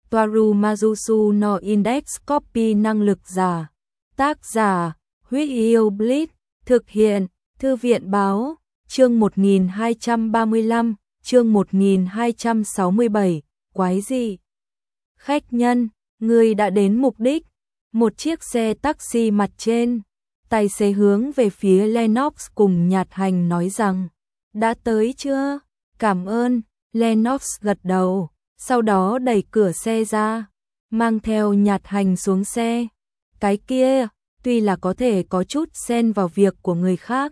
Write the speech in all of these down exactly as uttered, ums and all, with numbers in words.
Toaru Majusu no Index Copy năng lực giả. Tác giả, Huyết Yêu Blitz, thực hiện, Thư viện báo, chương một nghìn hai trăm ba mươi lăm, chương một nghìn hai trăm sáu mươi bảy, quái gì? Khách nhân, người đã đến mục đích. Một chiếc xe taxi mặt trên, tài xế hướng về phía Lennox cùng Nhạt Hành nói rằng, đã tới chưa? Cảm ơn, Lennox gật đầu, sau đó đẩy cửa xe ra, mang theo Nhạt Hành xuống xe. Cái kia, tuy là có thể có chút xen vào việc của người khác,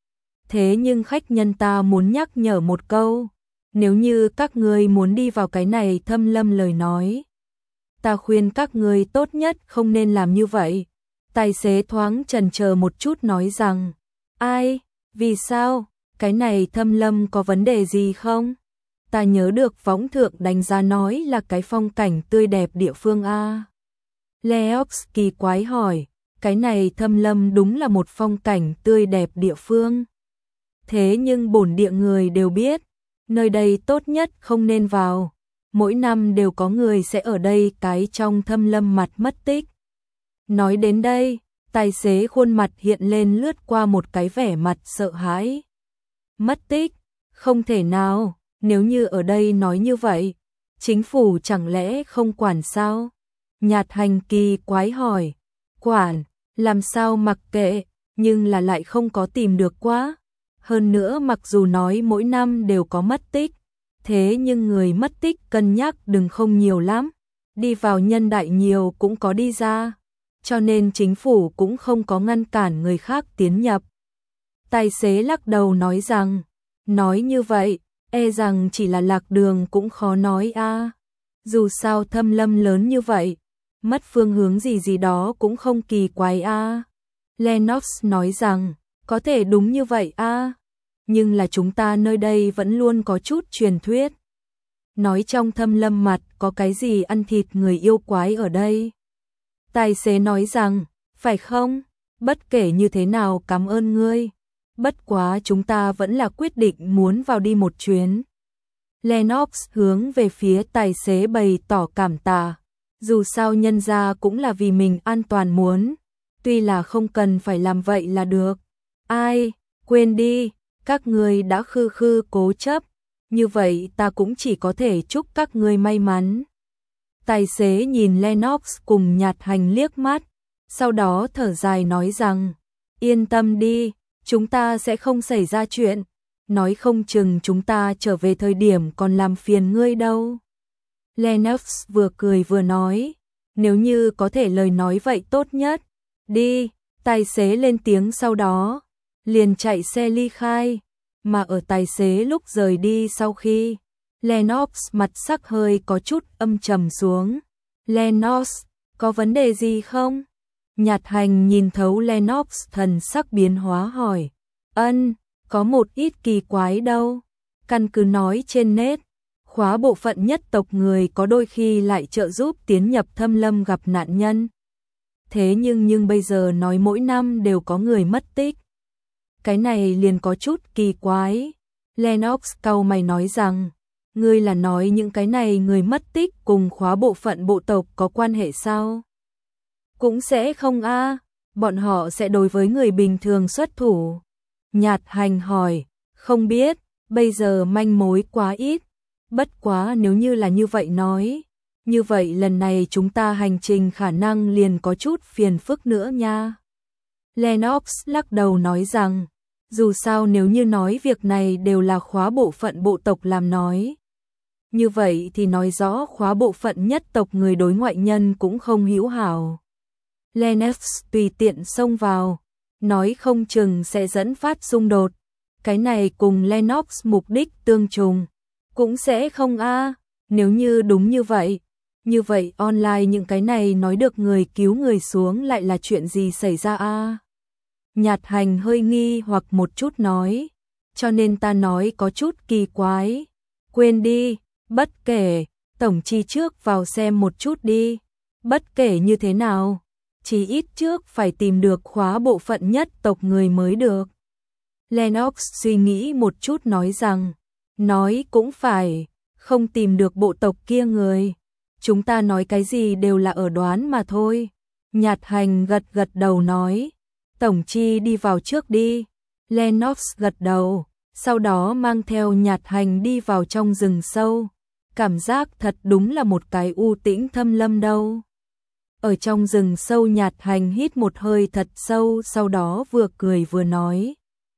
thế nhưng khách nhân ta muốn nhắc nhở một câu, nếu như các ngươi muốn đi vào cái này thâm lâm lời nói, ta khuyên các ngươi tốt nhất không nên làm như vậy. Tài xế thoáng chần chờ một chút nói rằng, ai, vì sao, cái này thâm lâm có vấn đề gì không? Ta nhớ được võng thượng đánh giá nói là cái phong cảnh tươi đẹp địa phương a. Leox kỳ quái hỏi, cái này thâm lâm đúng là một phong cảnh tươi đẹp địa phương. Thế nhưng bổn địa người đều biết, nơi đây tốt nhất không nên vào. Mỗi năm đều có người sẽ ở đây cái trong thâm lâm mặt mất tích. Nói đến đây, tài xế khuôn mặt hiện lên lướt qua một cái vẻ mặt sợ hãi. Mất tích? Không thể nào, nếu như ở đây nói như vậy, chính phủ chẳng lẽ không quản sao? Nhạt Hành kỳ quái hỏi, quản, làm sao mặc kệ, nhưng là lại không có tìm được quá. Hơn nữa mặc dù nói mỗi năm đều có mất tích, thế nhưng người mất tích cân nhắc đừng không nhiều lắm, đi vào nhân đại nhiều cũng có đi ra, cho nên chính phủ cũng không có ngăn cản người khác tiến nhập. Tài xế lắc đầu nói rằng, nói như vậy, e rằng chỉ là lạc đường cũng khó nói a. Dù sao thâm lâm lớn như vậy, mất phương hướng gì gì đó cũng không kỳ quái a. Lennox nói rằng, có thể đúng như vậy a, nhưng là chúng ta nơi đây vẫn luôn có chút truyền thuyết. Nói trong thâm lâm mặt có cái gì ăn thịt người yêu quái ở đây. Tài xế nói rằng, phải không? Bất kể như thế nào cảm ơn ngươi. Bất quá chúng ta vẫn là quyết định muốn vào đi một chuyến. Lennox hướng về phía tài xế bày tỏ cảm tạ. Dù sao nhân ra cũng là vì mình an toàn muốn. Tuy là không cần phải làm vậy là được. Ai, quên đi, các ngươi đã khư khư cố chấp. Như vậy ta cũng chỉ có thể chúc các ngươi may mắn. Tài xế nhìn Lennox cùng Nhạt Hành liếc mắt, sau đó thở dài nói rằng, yên tâm đi, chúng ta sẽ không xảy ra chuyện, nói không chừng chúng ta trở về thời điểm còn làm phiền ngươi đâu. Lennox vừa cười vừa nói, nếu như có thể lời nói vậy tốt nhất, đi, tài xế lên tiếng sau đó, liền chạy xe ly khai, mà ở tài xế lúc rời đi sau khi, Lennox mặt sắc hơi có chút âm trầm xuống. Lennox, có vấn đề gì không? Nhạt Hành nhìn thấu Lennox thần sắc biến hóa hỏi. Ân, có một ít kỳ quái đâu. Căn cứ nói trên nét, khóa bộ phận nhất tộc người có đôi khi lại trợ giúp tiến nhập thâm lâm gặp nạn nhân. Thế nhưng nhưng bây giờ nói mỗi năm đều có người mất tích. Cái này liền có chút kỳ quái. Lennox cau mày nói rằng, ngươi là nói những cái này người mất tích cùng khóa bộ phận bộ tộc có quan hệ sao? Cũng sẽ không a, bọn họ sẽ đối với người bình thường xuất thủ. Nhạt Hành hỏi, không biết, bây giờ manh mối quá ít. Bất quá nếu như là như vậy nói, như vậy lần này chúng ta hành trình khả năng liền có chút phiền phức nữa nha. Lennox lắc đầu nói rằng, dù sao nếu như nói việc này đều là khóa bộ phận bộ tộc làm nói. Như vậy thì nói rõ khóa bộ phận nhất tộc người đối ngoại nhân cũng không hữu hảo. Lennox tùy tiện xông vào, nói không chừng sẽ dẫn phát xung đột. Cái này cùng Lennox mục đích tương trùng, cũng sẽ không a. Nếu như đúng như vậy, như vậy online những cái này nói được người cứu người xuống lại là chuyện gì xảy ra a? Nhạt Hành hơi nghi hoặc một chút nói, cho nên ta nói có chút kỳ quái. Quên đi, bất kể, tổng chi trước vào xem một chút đi. Bất kể như thế nào, chỉ ít trước phải tìm được khóa bộ phận nhất tộc người mới được. Lennox suy nghĩ một chút nói rằng, nói cũng phải, không tìm được bộ tộc kia người. chúng ta nói cái gì đều là ở đoán mà thôi. Nhạt Hành gật gật đầu nói, Tổng Chi đi vào trước đi. Lennox gật đầu, sau đó mang theo Nhạt Hành đi vào trong rừng sâu. Cảm giác thật đúng là một cái u tĩnh thâm lâm đâu. Ở trong rừng sâu Nhạt Hành hít một hơi thật sâu, sau đó vừa cười vừa nói,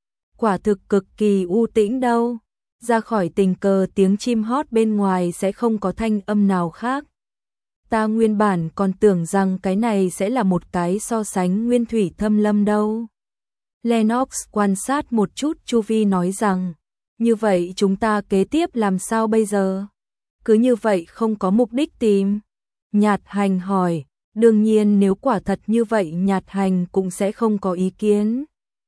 quả thực cực kỳ u tĩnh đâu. Ra khỏi tình cờ tiếng chim hót bên ngoài sẽ không có thanh âm nào khác. Ta nguyên bản còn tưởng rằng cái này sẽ là một cái so sánh nguyên thủy thâm lâm đâu. Lennox quan sát một chút chu vi nói rằng, như vậy chúng ta kế tiếp làm sao bây giờ? Cứ như vậy không có mục đích tìm. Nhạt Hành hỏi, đương nhiên nếu quả thật như vậy Nhạt Hành cũng sẽ không có ý kiến.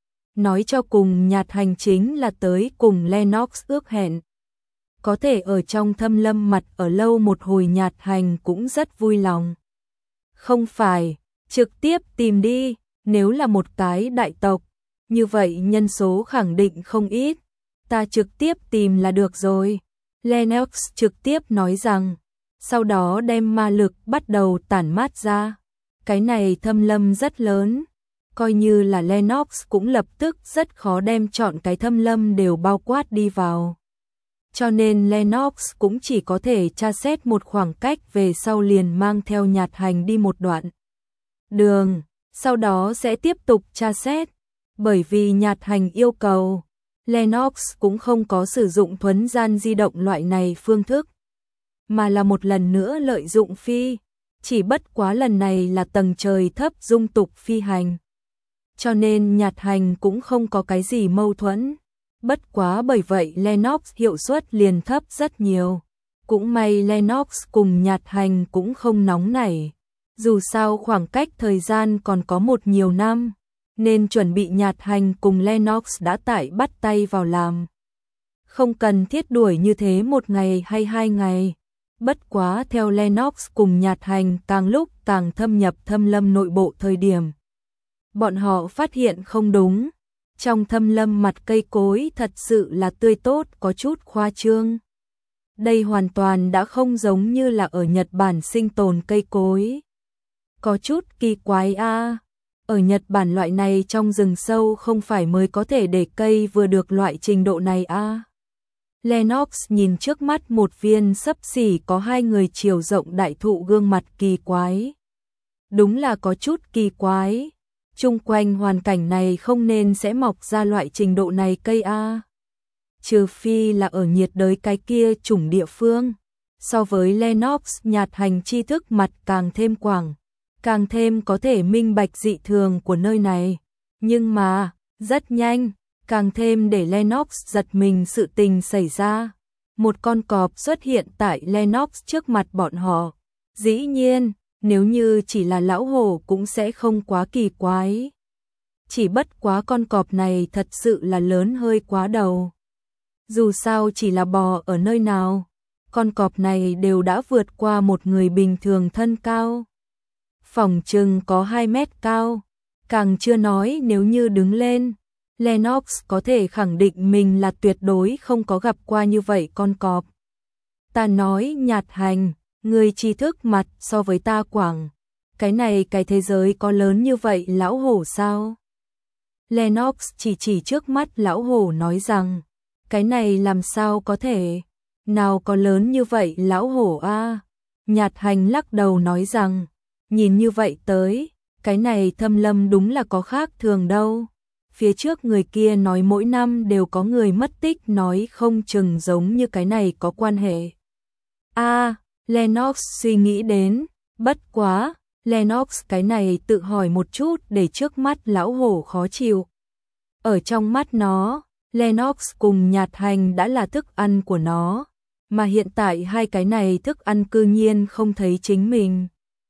Nói cho cùng Nhạt Hành chính là tới cùng Lennox ước hẹn. Có thể ở trong thâm lâm mặt ở lâu một hồi Nhạt Hành cũng rất vui lòng. Không phải, trực tiếp tìm đi, nếu là một cái đại tộc, như vậy nhân số khẳng định không ít, ta trực tiếp tìm là được rồi. Lennox trực tiếp nói rằng, sau đó đem ma lực bắt đầu tản mát ra. Cái này thâm lâm rất lớn, coi như là Lennox cũng lập tức rất khó đem chọn cái thâm lâm đều bao quát đi vào. Cho nên Lennox cũng chỉ có thể tra xét một khoảng cách về sau liền mang theo Nhạt Hành đi một đoạn đường, sau đó sẽ tiếp tục tra xét. Bởi vì Nhạt Hành yêu cầu, Lennox cũng không có sử dụng thuấn gian di động loại này phương thức, mà là một lần nữa lợi dụng phi, chỉ bất quá lần này là tầng trời thấp dung tục phi hành. Cho nên Nhạt Hành cũng không có cái gì mâu thuẫn. Bất quá bởi vậy Lennox hiệu suất liền thấp rất nhiều. Cũng may Lennox cùng Nhạt Hành cũng không nóng nảy. Dù sao khoảng cách thời gian còn có một nhiều năm, nên chuẩn bị Nhạt Hành cùng Lennox đã tải bắt tay vào làm. Không cần thiết đuổi như thế một ngày hay hai ngày. Bất quá theo Lennox cùng Nhạt Hành càng lúc càng thâm nhập thâm lâm nội bộ thời điểm, bọn họ phát hiện không đúng. Trong thâm lâm mặt cây cối thật sự là tươi tốt, có chút khoa trương. Đây hoàn toàn đã không giống như là ở Nhật Bản sinh tồn cây cối. Có chút kỳ quái a. À. Ở Nhật Bản loại này trong rừng sâu không phải mới có thể để cây vừa được loại trình độ này a. À. Lennox nhìn trước mắt một viên xấp xỉ có hai người chiều rộng đại thụ, gương mặt kỳ quái. Đúng là có chút kỳ quái. Chung quanh hoàn cảnh này không nên sẽ mọc ra loại trình độ này cây a. Trừ phi là ở nhiệt đới cái kia chủng địa phương. So với Lennox, Nhạt Hành tri thức mặt càng thêm quảng, càng thêm có thể minh bạch dị thường của nơi này. Nhưng mà, rất nhanh, càng thêm để Lennox giật mình sự tình xảy ra. Một con cọp xuất hiện tại Lennox trước mặt bọn họ. Dĩ nhiên, nếu như chỉ là lão hổ cũng sẽ không quá kỳ quái. Chỉ bất quá con cọp này thật sự là lớn hơi quá đầu. Dù sao chỉ là bò ở nơi nào, con cọp này đều đã vượt qua một người bình thường thân cao. Phỏng chừng có hai mét cao, càng chưa nói nếu như đứng lên. Lennox có thể khẳng định mình là tuyệt đối không có gặp qua như vậy con cọp. Ta nói Nhạt Hành, người tri thức mặt so với ta quảng. Cái này cái thế giới có lớn như vậy lão hổ sao? Lennox chỉ chỉ trước mắt lão hổ nói rằng, cái này làm sao có thể? Nào có lớn như vậy lão hổ a? À? Nhạt Hành lắc đầu nói rằng, nhìn như vậy tới, cái này thâm lâm đúng là có khác thường đâu. Phía trước người kia nói mỗi năm đều có người mất tích, nói không chừng giống như cái này có quan hệ. A, à, Lennox suy nghĩ đến, bất quá, Lennox cái này tự hỏi một chút để trước mắt lão hổ khó chịu. Ở trong mắt nó, Lennox cùng Nhạt Hành đã là thức ăn của nó, mà hiện tại hai cái này thức ăn cư nhiên không thấy chính mình.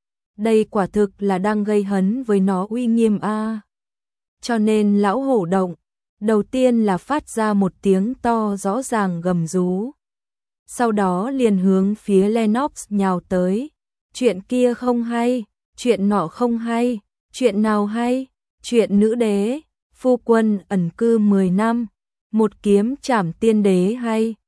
Đây quả thực là đang gây hấn với nó uy nghiêm a. À. Cho nên lão hổ động, đầu tiên là phát ra một tiếng to rõ ràng gầm rú. Sau đó liền hướng phía Lennox nhào tới. Chuyện kia không hay, chuyện nọ không hay, chuyện nào hay, chuyện nữ đế, phu quân ẩn cư mười năm, một kiếm trảm tiên đế hay,